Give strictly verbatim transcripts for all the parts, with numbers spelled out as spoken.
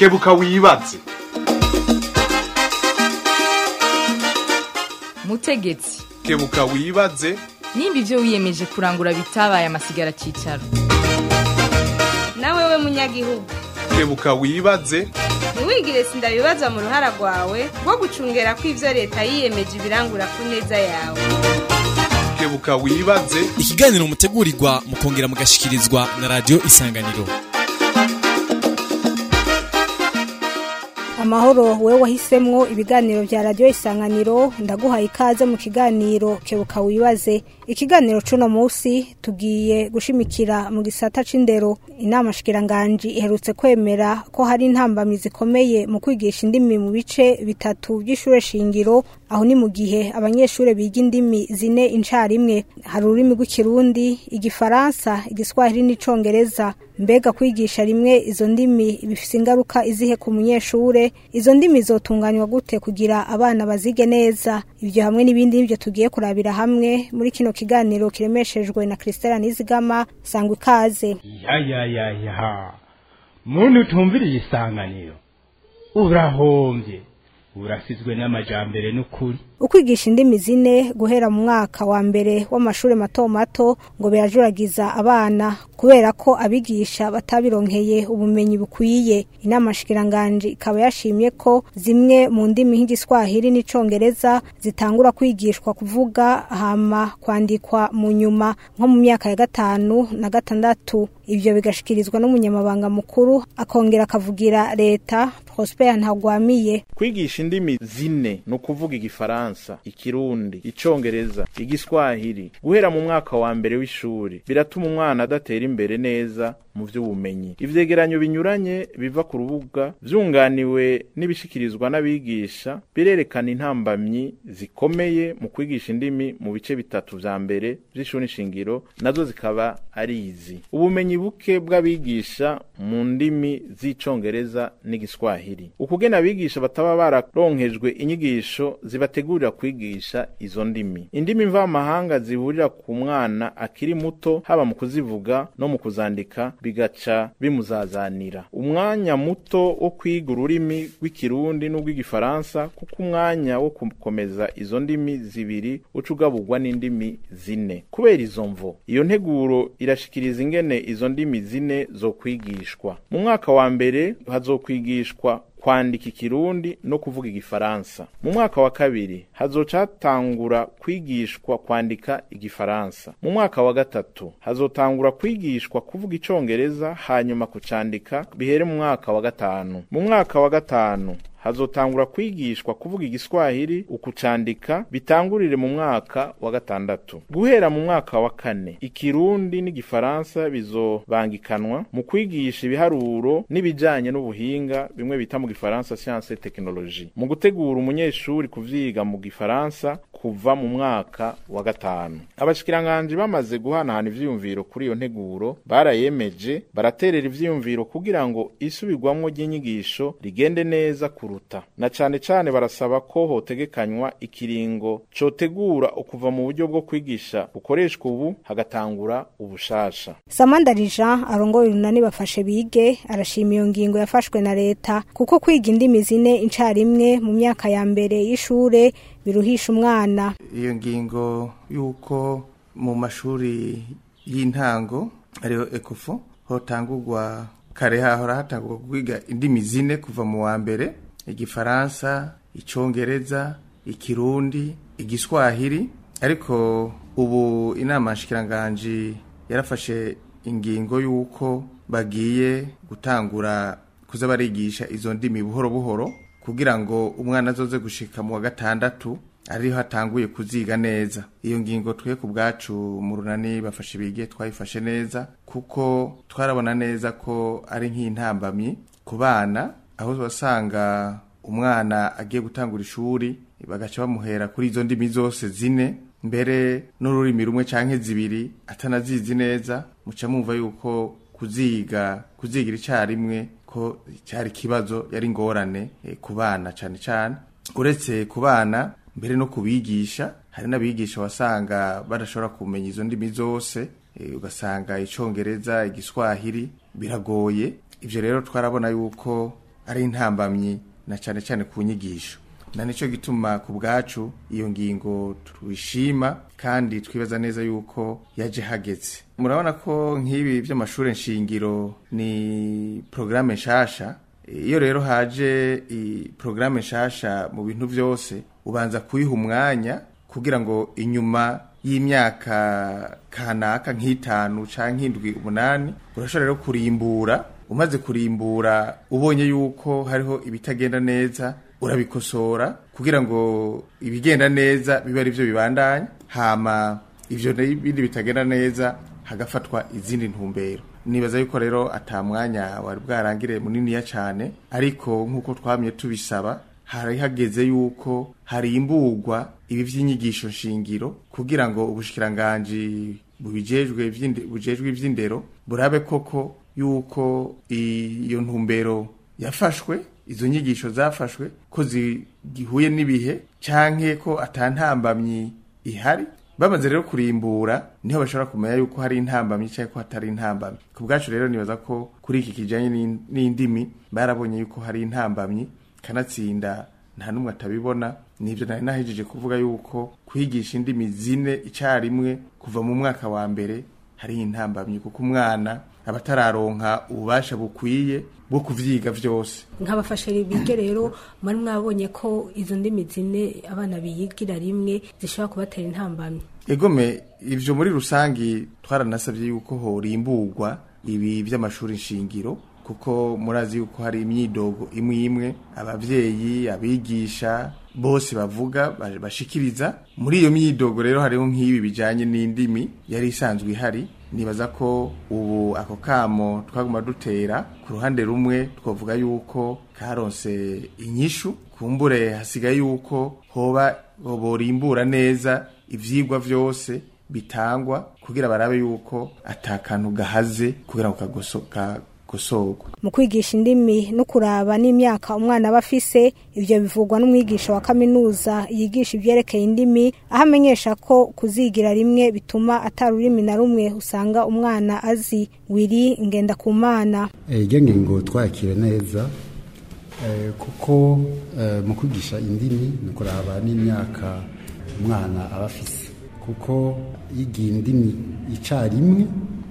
kebuka wibaze. Mutegetsi, kebuka wibaze. nimba ivyo wiyemeje kurangura bitabaye amasigara cicaro. Nawe we munyagihugu, kebuka wibaze. ntiwigire sindabibaza mu ruhara rwawe rwo gucungera ko ivyo leta yiyemeje ibirangura ku neza yawe. Kebuka wibaze. Ikiganiro mutegurirwa mukongera mugashikirizwa na Radio Isanganiro. Amahoro, wewe wahisemwo ibiganiro vya Radio Isanganiro, ndaguhaye ikaze mu kiganiro kebuka wibaze. Ikiganiro cuno musi tugiye gushimikira mu gisata c'indero. Inama shikiranganje iherutse kwemera ko hari intambamyi zikomeye mu kwigisha indimi mu bice bitatu by'ishure shingiro, aho ni mu gihe abanyeshure biga indimi zine incarimwe. Hari ururimi rw'ikirundi, igifaransa, igiswahili n'icongereza. Mbega kwigisha rimwe izo ndimi bifise ingaruka izihe ku munyeshure? Izo ndimi zotunganywa gute kugira abana bazige neza? Ivyo hamwe n'ibindi nivyo tugiye kurabira hamwe muri kino kiganiro kiremeshejwe na Christella Nizigama. Sangwa ikaze. Ya ya ya ya. Muntu utumviriye Isanganiro, urahombye. Urasizwe n'amajambere n'ukuri. Ukwigisha indimi zine guhera mu mwaka wa mbere w'amashure mato mato ngo birajuragiza abana kubera ko abigisha batabironkeye ubumenyi bukwiye. Inama shikiranganje ikaba yashimye ko zimwe mu ndimi nk'igiswahili n'icongereza zitangura kwigishwa kuvuga hama kwandikwa mu nyuma nko mu myaka ya gatanu na gatandatu. Ivyo bigashikirizwa n'umunyamabanga mukuru akongera akavugira leta Prosper Ntagwamiye. Kwigisha indimi zine no kuvuga igifaransa, ikirundi, icongereza, igiswahili guhera mu mwaka wa mbere w'ishuri biratuma umwana adatera imbere neza mu vy'ubumenyi. Ivyegeranyo binyuranye biva ku rubuga vyunganiwe n'ibishikirizwa n'abigisha birerekana intambamyi zikomeye mu kwigisha indimi mu bice bitatu vya mbere vy'ishuri shingiro, nazo zikaba ari izi: ubumenyi buke bw'abigisha mu ndimi z'icongereza n'igiswahili, ukugena abigisha bataba bararonkejwe inyigisho zibategurira kwigisha izo ndimi, indimi mvamahanga zihurira ku mwana akiri muto haba mu kuzivuga no mu kuzandika bigaca bimuzazanira, umwanya muto wo kwiga ururimi rw'ikirundi n'urw'igifaransa kuko umwanya wo gukomeza izo ndimi zibiri ucugabugwa n'indimi zine. Kubera izo mvo, iyo nteguro irashikiriza ingene izo ndimi zine zo kwigishwa. Mu mwaka wa mbere hazokwigishwa kwandika ikirundi no kuvuga igifaransa. Mu mwaka wa kabiri hazocatangura kwigishwa kwandika igifaransa. Mu mwaka wa gatatu hazotangura kwigishwa kuvuga icongereza hanyuma kucandika bihere mu mwaka wa gatanu. Mu mwaka wa gatanu hazotangura kwigishwa kuvuga igiswahili ukucandika bitangurire mu mwaka wa gatandatu. Guhera mu mwaka wa kane ikirundi n'igifaransa bizobangikanwa mu kwigisha ibiharuro n'ibijanye n'ubuhinga, bimwe bita mu gifaransa science et technologie, mu gutegura umunyeshuri kuvyiga mu gifaransa kuva mu mwaka wa gatanu. Abashikiranganje bamaze guhanahana ivyiyumviro kuri iyo nteguro barayemeje, baraterera ivyiyumviro kugira ngo isubirwamwo ry'inyigisho rigende neza kuruta, na cane cane barasaba ko hotegekanywa ikiringo cotegura ukuva mu buryo bwo kwigisha bukoreshwa ubu hagatangura ubushasha. Samandari Jean arongoye urunani bafashe bige arashima iyo ngingo yafashwe na leta kuko kwiga indimi zine incarimwe mu myaka ya mbere y'ishure biruhisha umwana. Iyo ngingo yuko mu mashuri y'intango ariyo ekofo hotangurwa kare hahora hatangurwa kwiga indimi zine kuva mu wa mbere: igifaransa, icongereza, ikirundi, igiswahili. Ariko ubu inama shikiranganje yarafashe ingingo yuko bagiye gutangura kuza barigisha izo ndimi buhoro buhoro kugira ngo umwana azoze gushika mu wa gatandatu ariho hatanguye kuziga neza. Iyo ngingo twe ku bwacu mu runani bafashe bige twayifashe neza kuko twarabona neza ko ari nk'intambamyi ku bana, aho basanga umwana agiye gutangura ishuri bagaca bamuhera kuri izo ndimi zose zine, mbere n'ururimi rumwe canke zibiri atanazizi neza, muca mumva yuko kuziga kuzigira icarimwe ko cyari kibazo, yari ngorane e, ku bana cane cane. Uretse ku bana, mbere no kubigisha, hari n'abigisha wasanga badashobora kumenya izo ndimi zose, e, ugasanga icongereza, igiswahili biragoye. Ivyo rero twarabona yuko ari intambamyi na cyane cyane ku nyigisho. Na nico gituma ku bwacu iyo ngingo twishima kandi twibaza neza yuko yaje hageze. Murabona ko nk'ibi by'amashuri nshingiro ni programme nshasha. Iyo rero haje i programme nshasha mu bintu byose ubanza kuyiha umwanya kugira ngo inyuma y'imyaka kanaka nk'itanu canke indwi umunani urashobora rero kurimbura. Umaze kurimbura ubonye yuko hariho ibitagenda neza urabikosora kugira ngo ibigenda neza bibe ari byo bibandanya, hama ivyo n'ibindi bitagenda neza hagafatwa izindi ntumbero. Nibaza yuko rero atamwanya wari bwarangire munini ya cyane, ariko nkuko twamye tubisaba hari hageze yuko hari imburwa ibi vy'inyigisho nshingiro kugira ngo ubushikiranganje bubijejwe bujejwe ivy'indero burabe koko yuko iyo ntumbero yafashwe, izo nyigisho zafashwe ko zigihuye n'ibihe canke ko atantambamyi ihari. Bamaze rero kurimbura niho bashobora kumenya yuko hari intambamyi cyangwa ko hatari intambamyi. Ku bwacu rero nibaza ko kuri iki kijanye n'indimi barabonye yuko hari intambamyi, kanatsinda nta numwe atabibona. Nivyo nari nahejeje kuvuga yuko kwigisha indimi zine icarimwe kuva mu mwaka wa mbere hari intambamyi, kuko umwana abatararonka ububasha bukwiye bwo kuvyiga vyose. Nk'abafasheri bige rero mwari mwabonye ko izo ndimi zine abana biyigira rimwe zishobora kubatera intambamyi. Egome ivyo muri rusangi twaranasabye yuko ho rimburwa ibi by'amashuri nshingiro, kuko murazi yuko hari imyidogo imwe imwe abavyeyi abigisha bose bavuga bashikiriza. Muri iyo myidogo rero hariho nk'ibi bijanye n'indimi yari isanzwe ihari. Nibaza ko ubu ako kamo twaguma dutera ku ruhande rumwe twavuga yuko karonse inyishu, kumbure hasigaye yuko hoba borimbura neza ivyigwa vyose bitangwa kugira barabe yuko atakantu gahaze kugira ngo kagosoka gusohorwa. Mu kwigisha indimi no kuraba n'imyaka umwana bafise, ivyo bivugwa n'umwigisha wa kaminuza yigisha ivyerekeye indimi, ahamenyesha ko kuzigira rimwe bituma atarurimi na rumwe usanga umwana azi. Wiri ngenda kumana ejye ngingo twakire neza eh, kuko eh, mu kwigisha indimi no kuraba n'imyaka umwana abafise, kuko yigiye indimi icarimwe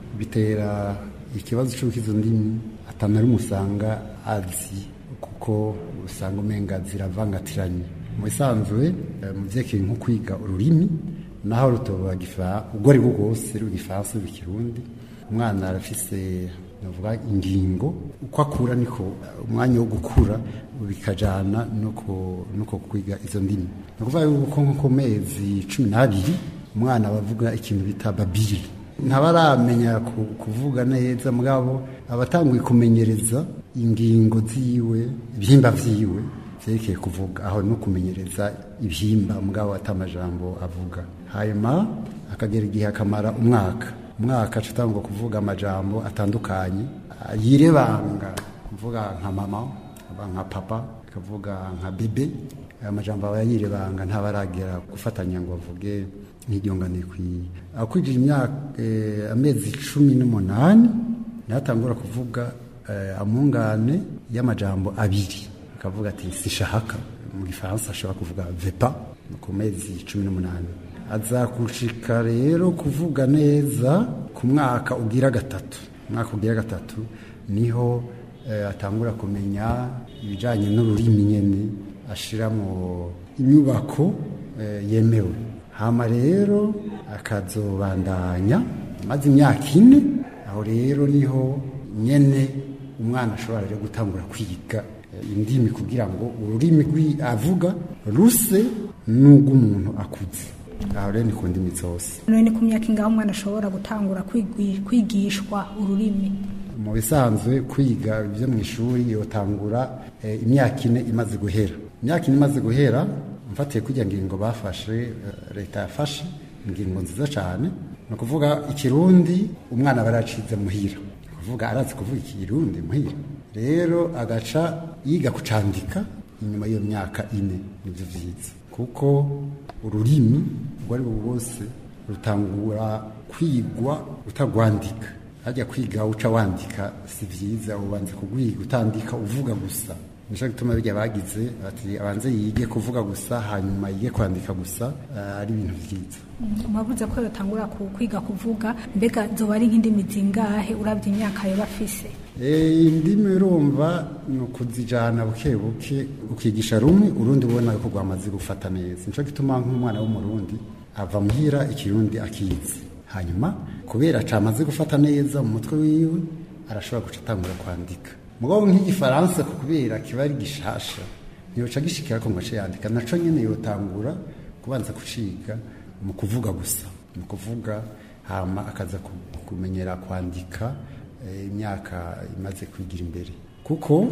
bitera ikibazo cyo kizo ndimi atanari musanga azi, kuko usanga umenga ziravangatiranye. Mu bisanzwe mu vyekeye nko kwiga ururimi naho rutoba gifa ubwo ari bwose rugifaransa bikirundi, umwana arafise navuga ingingo uko akura niko umwanya wo gukura bikajana nuko nuko kwiga izo ndimi. Nakuvuga yuko nko mezi cumi n'abiri umwana bavuga ikintu bita babiri, ntabaramenya kuvuga neza, mugabo abatanguye kumenyereza ingingo ziwe ibihimba vyiwe vyekeye kuvuga, aho no kumenyereza ibihimba mugabo atamajambo avuga. Hanyuma akagera igihe akamara umwaka umwaka acatangwa kuvuga amajambo atandukanye yirebanga, kuvuga nka mama, nka papa, kavuga nka bebe. Amajambo aba yirebanga ntabaragera gufatanya ngo avuge nk'iryongane kwi. Akwije imyaka eh, amezi cumi n'umunani natangura kuvuga eh, amungane y'amajambo abiri, akavuga ati sishahaka. Mu gifaransa ashobora kuvuga vepa ku mezi cumi n'umunani. Aza kushika rero kuvuga neza ku mwaka ugira gatatu. Mwaka ugira gatatu niho eh, atangura kumenya ibijanye n'ururimi nyene, ashiramo inyubako eh, yemewe. Hama rero akazobandanya maze imyaka ine, aho rero niho nyene umwana ashobora rero gutangura kwiga indimi kugira ngo ururimi avuga ruse n'ubwo umuntu akuze. Aho rero ni ku ndimi zose. None ku myaka ingaho umwana ashobora gutangura kwigishwa ururimi? Mu bisanzwe kwiga ibyo mu ishuri yotangura e, imyaka ine imaze guhera. Imyaka ine imaze guhera mfatiye kujya ngingo bafashe leta yafashe ingingo nziza cyane, no kuvuga ikirundi umwana baracize muhira, kuvuga arazi kuvuga ikirundi muhira, rero agaca yiga kucandika inyuma y'iyo myaka ine. Nibyo vyiza kuko ururimi rwari bwose rutangura kwigwa utagwandika. hajya kwiga uca wandika si vyiza ubanza kugwiga utandika uvuga gusa nisho gituma bijya bagize ati abanze yige kuvuga gusa hanyuma yige kwandika gusa uh, ari ibintu vyiza mwavuze ko yotangura kwiga kuvuga mbega zoba ari nk'indimi zingahe uravye imyaka yo bafise eh indimi urumva no kuzijana buke buke ukigisha rumwe urundi ubona ko gwamaze gufata neza nico gituma nk'umwana wo mu Rundi ava muhira ikirundi akizi hanyuma kubera camaze gufata neza mu mutwe wiwe arashobora gucatangura kwandika mugabo nk'igifaransa kubera kiba ari gishasha niyo cagishikira ko ngace yandika naco nyene yotangura kubanza kuciga mu kuvuga gusa mu kuvuga hama akaza kumenyera kwandika imyaka e, imaze kwigira imbere kuko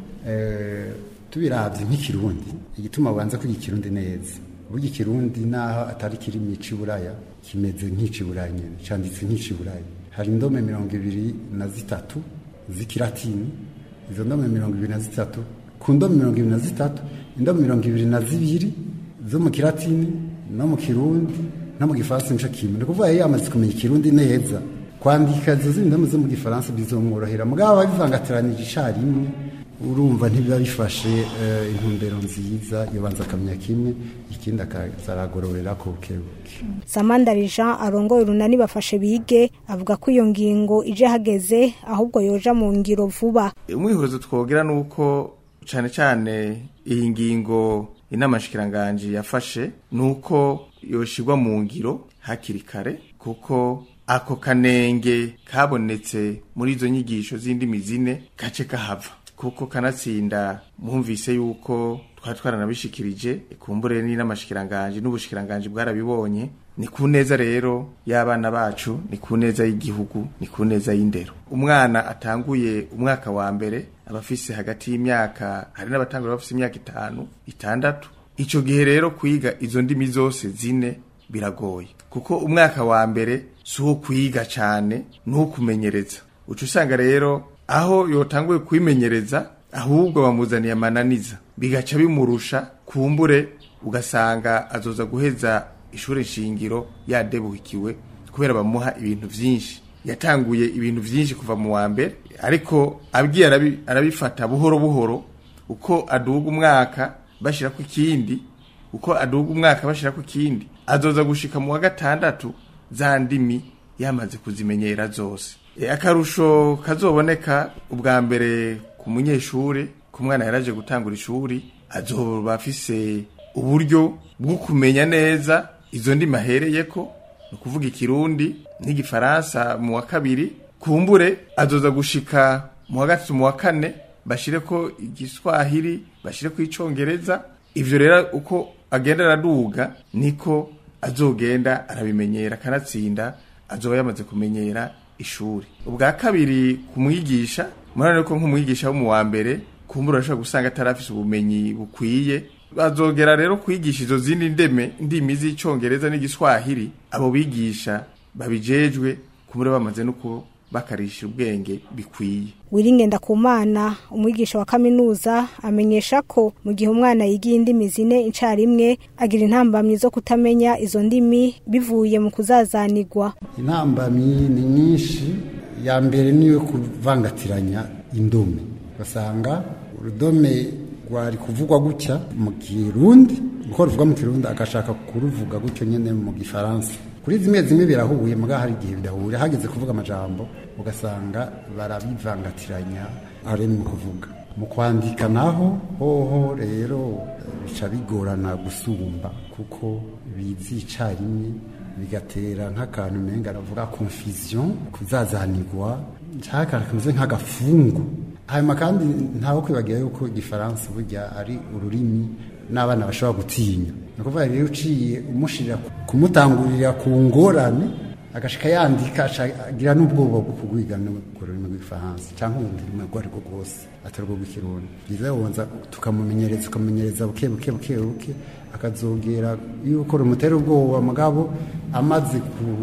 eh tubiravye nk'ikirundi igituma banza kwiga ikirundi neza burya ikirundi naho atari kirimi ciburaya kimeze nk'iciburaya nyene canditse nk'iciburaya hari indome mirongo ibiri na zitatu z'ikilatini izo ndome mirongo ibiri na zitatu ku ndome mirongo ibiri na zitatu indome mirongo ibiri na zibiri zo mu kilatini no mu kirundi no mu gifaransa nico kimwe ni kuvuga yamaze kumenya ikirundi neza kwandika izo zindi ndome zo mu gifaransa bizomworohera mugabo abivangatiranyije icarimwe urumva ntibiba bifashe uh, intumbero nziza yobanza akamenya kimwe ikindi akazaragororera ko bukebuke Samandari Jean arongoye urunani bafashe bige avuga ko iyo ngingo ije hageze ahubwo yoja mu ngiro vuba umwihuzo twogira nuko cyane cyane iyi ngingo inamashikiranganje yafashe nuko yoshirwa mu ngiro hakiri kare kuko ako kanenge kabonetse muri izo nyigisho z'indimi zine gace kahava kuko kanatsinda mwumvise yuko twatwaranabishikirije ikumbure ni n'amashikiranganje n'ubushikiranganje bwarabibonye ni kuneza rero y'abana bacu ni kuneza y'igihugu ni kuneza y'indero umwana atanguye umwaka wa mbere abafise hagati y'imyaka hari n'abatangura bafise imyaka itanu itandatu ico gihe rero kwiga izo ndimi zose zine biragoye kuko umwaka wa mbere suho kwiga cyane no kumenyereza ucu usanga rero aho yotanguye kwimenyereza ahubwo bamuzaniye amananiza bigaca bimurusha kumbure ugasanga azoza guheza ishure shingiro yadebuhikiwe kubera bamuha ibintu vyinshi yatanguye ibintu vyinshi kuva mu wa mbere ariko abwiye arabi, arabifata buhoro buhoro uko aduga umwaka bashira ku kindi uko aduga umwaka bashira ku kindi azoza gushika mu wa gatandatu za ndimi yamaze kuzimenyera zose e, akarusho kazoboneka ubwa mbere ku munyeshure ku mwana yaraje gutangura ishuri azoba afise uburyo bwo kumenya neza izo ndimi ahereyeko no kuvuga ikirundi n'igifaransa mu wa kabiri kumbure azoza gushika mu wa gatatu mu wa kane bashireko igiswahili bashireko icongereza ivyo rero uko agenda araduga niko azogenda arabimenyera kanatsinda azoba yamaze kumenyera ishuri ubwa kabiri kumwigisha murane ko nk'umwigisha wo mu wa mbere kumbura ashobora gusanga atarafise ubumenyi bukwiye bazogera rero kwigisha izo zindi ndeme ndimi z'icongereza n'igiswahili abo bigisha babijejwe kumure bamaze nuko bakarisha ubwenge bikwiye Wiringenda kumana umwigisha wa kaminuza amenyesha ko mu gihe umwana yigiye indimi zine incarimwe agira intambamyi zo kutamenya izo ndimi bivuye mu kuzazanirwa intambamyi ni nyinshi ya mbere niyo kuvangatiranya indome basanga urudome rwari kuvugwa gutya mu Kirundi uko ruvuga mu Kirundi agashaka kuruvuga gutyo nyene mu Gifaransa kuri zimwe zimwe birahuye muga hari igihe bidahura hageze kuvuga amajambo ugasanga barabivangatiranya ari mu kuvuga mu kwandika naho hoho rero bica bigorana gusumba kuko bizicarimwe bigatera nk'akantu menga aravuga confusion kuzazanirwa cyaka kameze nk'agafungu hanyuma kandi ntaho kwibagira yuko igifaransa burya ari ururimi n'abana bashobora gutinya nukuvuga rero uciye umushirira kumutangurira ku ngorane agashika yandika agira n'ubwoba bwo kugwiga no kururimi rw'ifaransa cyangwa ururimi rwo ariko rwose atarwo rw'ikirundi biza wonza tukamumenyereza tukamenyereza buke buke buke buke akazogera yuko rumutera ubwoba mugabo amaze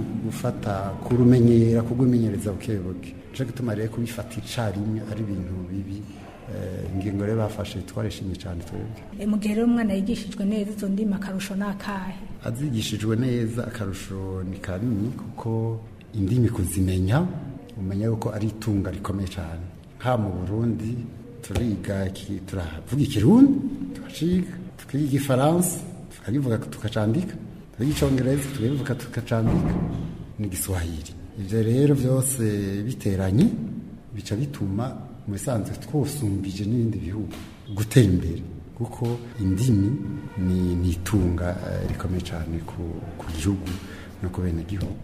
gufata kurumenyera kugwimenyereza buke buke cyo gituma rero kubifata icarimwe ari ibintu bibi ingingo rero bafashe twareshimye cyane twebwe mu gihe rero umwana yigishijwe neza izo ndimi akarusho nakahe azigishijwe neza akarusho ni kanini kuko indimi kuzimenya umenya yuko ari itunga rikomeye cyane. Ha mu Burundi turiga iki turavuga ikirundi tukaciga tukiga igifaransa tukagivuga tukacandika tukiga icongereza tukivuga tukacandika n'igiswahili. Ivyo rero byose biteranye bica bituma mu bisanzwe twosumbije n'ibindi bihugu gutera imbere kuko indimi ni nitunga uh, rikomeye cyane ku, ku gihugu no ku bene gihugu.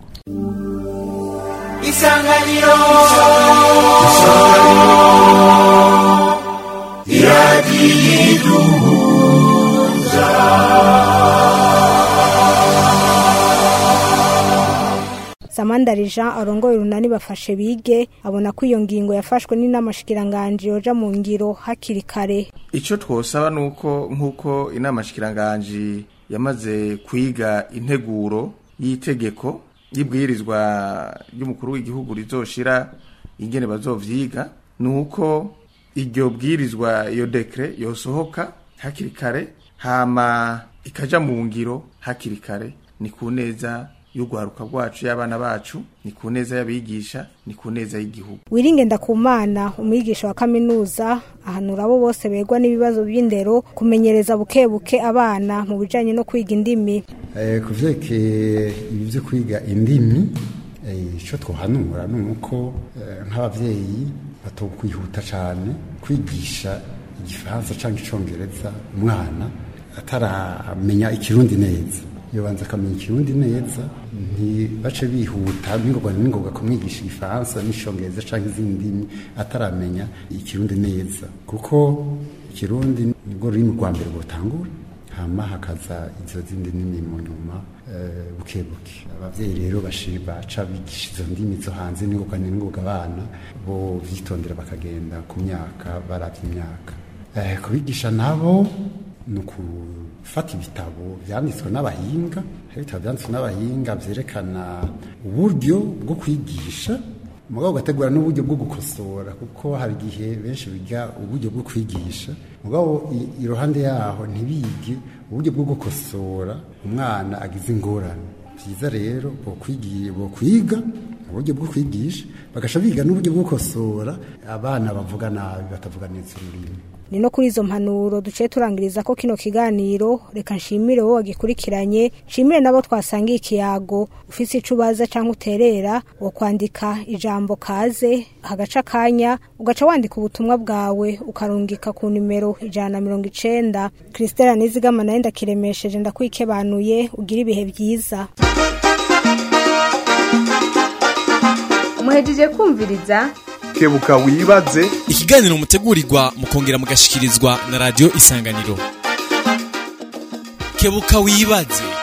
Isanganiro Isanganiro Iradiyiduhuza. Samandari Jean arongoye urunani bafashe bige abona ko iyo ngingo yafashwe n'inamashikiranganje yoja mu ngiro hakiri kare. Ico twosaba nuko nkuko inamashikiranganje yamaze kwiga integuro y'itegeko y'ibwirizwa ry'umukuru w'igihugu rizoshira ingene bazovyiga nuko iryo bwirizwa iyo dekre yosohoka hakiri kare hama ikaja mu ngiro hakiri kare ni kuneza y'ugwaruka rwacu y'abana bacu ni kuneza y'abigisha ni kuneza y'igihugu. Wiringe Ndakumana umwigisha wa kaminuza ahanura abo bose begwa n'ibibazo by'indero kumenyereza buke buke abana mu bijanye no kwiga indimi. Eh kuvyeke ibi byo kwiga indimi eh ico twohanura nuko eh, nk'abavyeyi batokwihuta cyane kwigisha igifaransa canke icongereza umwana ataramenya ikirundi neza. Yobanza kamenya ikirundi neza ntibace bihuta n'ingoga n'ingoga kumwigisha igifaransa n'icongereza canke izindi ndimi ataramenya ikirundi neza kuko ikirundi nibwo rurimi rwa mbere rutangura hama hakaza izo zindi ndimi mu nyuma uh, buke buke. Abavyeyi rero bashiba ca bigisha izo ndimi zo hanze n'ingoga n'ingoga abana bo vyitondera bakagenda ku myaka baravye imyaka uh, kubigisha nabo nuku fata ibitabo byanditswe n'abahinga, ibitabo byanditswe n'abahinga vyerekana uburyo bwo kwigisha mugabo gategura n'uburyo bwo gukosora kuko hari gihe benshi biga uburyo bwo kwigisha mugabo iruhande yaho ntibige uburyo bwo gukosora umwana agize ingorane. Byiza rero bo kwigiye bo kwiga uburyo bwo kwigisha bagasha biga n'uburyo bwo gukosora abana bavuga nabi batavuga neza ururimi. Ni no kuri izo mpanuro duce turangiriza ko kino kiganiro. Reka nshimire wowe wagikurikiranye, nshimire nabo twasangiye ikiyago. Ufise ico ubaza canke uterera wo kwandika ijambo kaze hagaca kanya ugaca wandika ubutumwa bwawe ukarungika ku numero ijana na mirongo icenda. Kristela Nizigama naye ndakiremesheje ndakwikebanuye ugira ibihe byiza. Muhejeje kumviriza Kebuka wibaze ikiganiro mutegurirwa mukongera mugashikirizwa na radio Isanganiro. Kebuka wibaze.